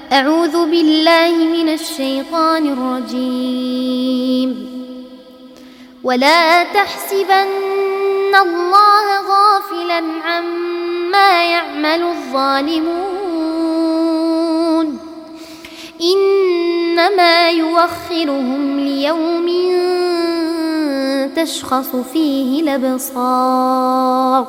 أعوذ بالله من الشيطان الرجيم. ولا تحسبن الله غافلا عما يعمل الظالمون، إنما يوخرهم ليوم تشخص فيه الأبصار.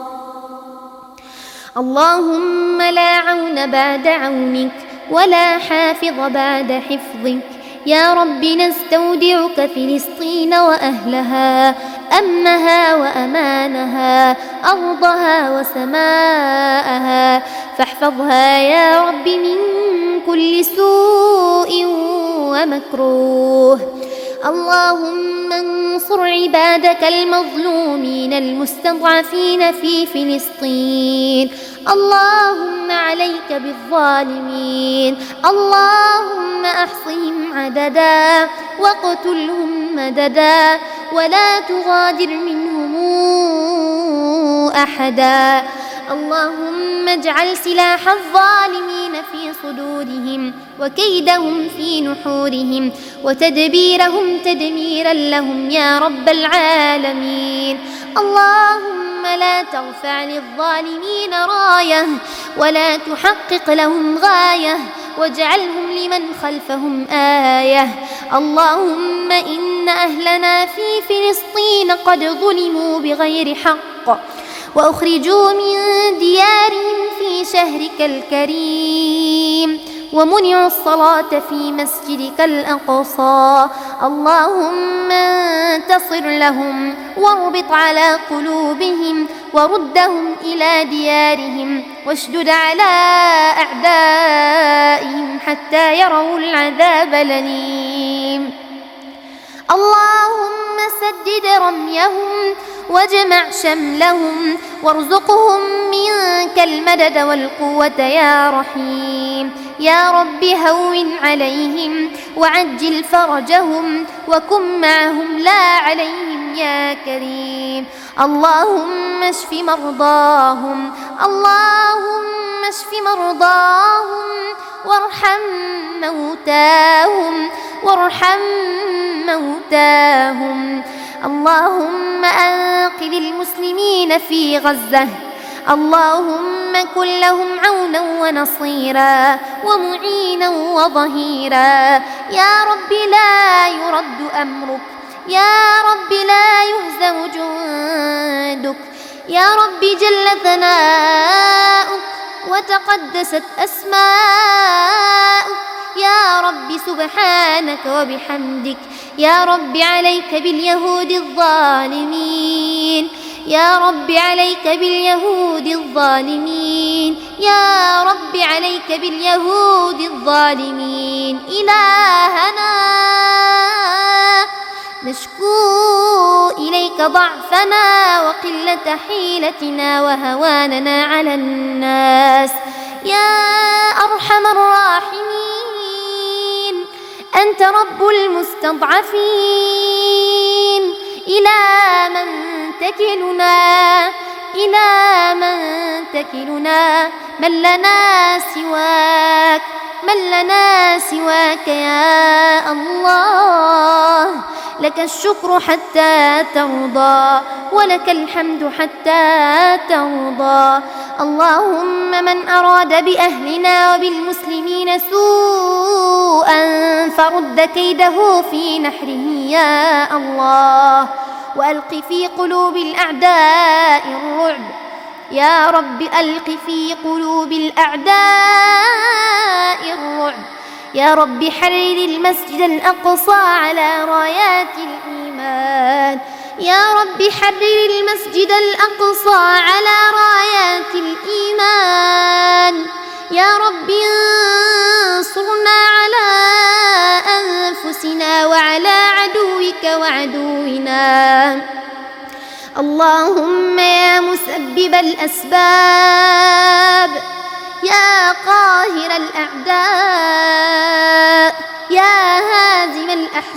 اللهم لا عون بعد عونك ولا حافظ بعد حفظك. يا رب نستودعك فلسطين وأهلها، أمنها وأمانها، أرضها وسماءها، فاحفظها يا رب من كل سوء ومكروه. اللهم انصر عبادك المظلومين المستضعفين في فلسطين. اللهم عليك بالظالمين، اللهم احصهم عددا واقتلهم مددا ولا تغادر منهم احدا. اللهم اجعل سلاح الظالمين في صدورهم وكيدهم في نحورهم وتدبيرهم تدميرا لهم يا رب العالمين. اللهم لا ترفع للظالمين راية ولا تحقق لهم غاية، واجعلهم لمن خلفهم آية. اللهم إن أهلنا في فلسطين قد ظلموا بغير حق وأخرجوا من ديارهم في شهرك الكريم ومنعوا الصلاة في مسجدك الأقصى. اللهم انتصر لهم واربط على قلوبهم وردهم إلى ديارهم واشدد على أعدائهم حتى يروا العذاب الأليم. اللهم سدد رميهم واجمع شملهم وارزقهم منك المدد والقوة يا رحيم. يا رب هون عليهم وعجل فرجهم وكن معهم لا عليهم يا كريم. اللهم اشف مرضاهم، اللهم اشف مرضاهم وارحم موتاهم، وارحم موتاهم. اللهم أنقذ المسلمين في غزة. اللهم كن لهم عونا ونصيرا ومعينا وظهيرا. يا رب لا يرد أمرك، يا رب لا يهزم جندك. يا رب جل ثناؤك وتقدست أسماؤك. يا رب سبحانك وبحمدك. يا رب عليك باليهود الظالمين، يا رب عليك باليهود الظالمين، يا رب عليك باليهود الظالمين. إلهنا نشكو إليك ضعفنا وقلة حيلتنا وهواننا على الناس. يا أرحم الراحمين، أنت رب المستضعفين. إلى من تكلنا، إلى من تكلنا؟ من لنا سواك، من لنا سواك يا الله؟ لك الشكر حتى ترضى ولك الحمد حتى ترضى. اللهم من أراد بأهلنا وبالمسلمين سوءا فرد كيده في نحره يا الله، وألق في قلوب الأعداء الرعب. يا رب ألق في قلوب الأعداء الرعب. يا رب حرر المسجد الأقصى على رايات الإيمان. يا رب حرر المسجد الأقصى على رايات الإيمان. يا رب انصرنا على أنفسنا وعلى عدوك وعدونا. اللهم يا مسبب الأسباب، يا قاهر الأعداء، يا هازم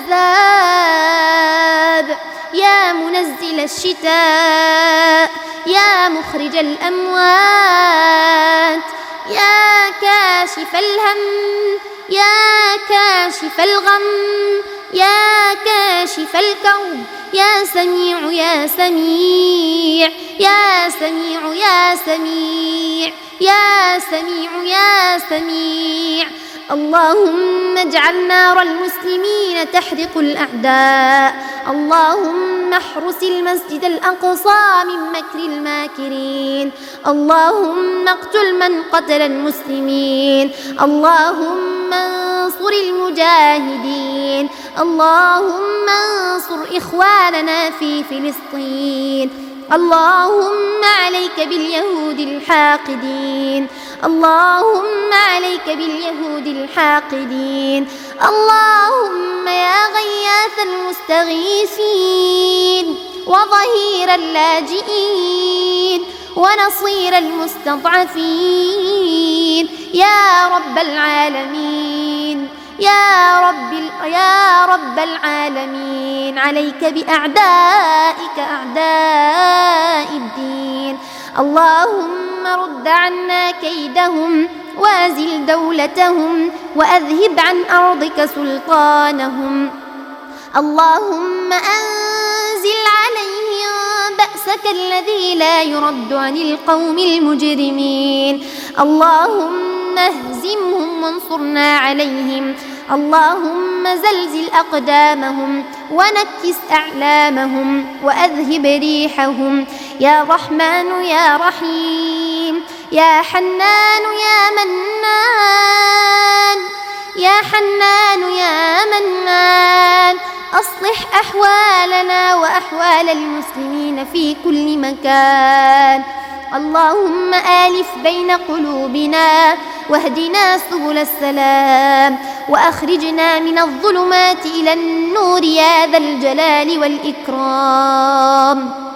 الأحزاب، يا منزل الشتاء، يا مخرج الأموات، يا كاشف الهم يا كاشف الغم يا كاشف الكرب يا سميع يا سميع يا سميع يا سميع يا سميع يا سميع. اللهم اجعل نار المسلمين تحرق الأعداء. اللهم احرس المسجد الأقصى من مكر الماكرين. اللهم اقتل من قتل المسلمين. اللهم انصر المجاهدين. اللهم انصر إخواننا في فلسطين. اللهم عليك باليهود الحاقدين. اللهم عليك باليهود الحاقدين. اللهم يا غياث المستغيثين وظهير اللاجئين ونصير المستضعفين يا رب العالمين يا رب العالمين، عليك بأعدائك أعداء الدين. اللهم رد عنا كيدهم وازل دولتهم وأذهب عن أرضك سلطانهم. اللهم أنزل عليهم بأسك الذي لا يرد عن القوم المجرمين. اللهم اهزمهم وانصرنا عليهم. اللهم زلزل أقدامهم ونكس أعلامهم وأذهب ريحهم يا رحمن يا رحيم يا حنان يا منان يا حنان يا منان. أصلح أحوالنا وأحوال المسلمين في كل مكان. اللهم آلف بين قلوبنا واهدنا سبل السلام وأخرجنا من الظلمات إلى النور يا ذا الجلال والإكرام.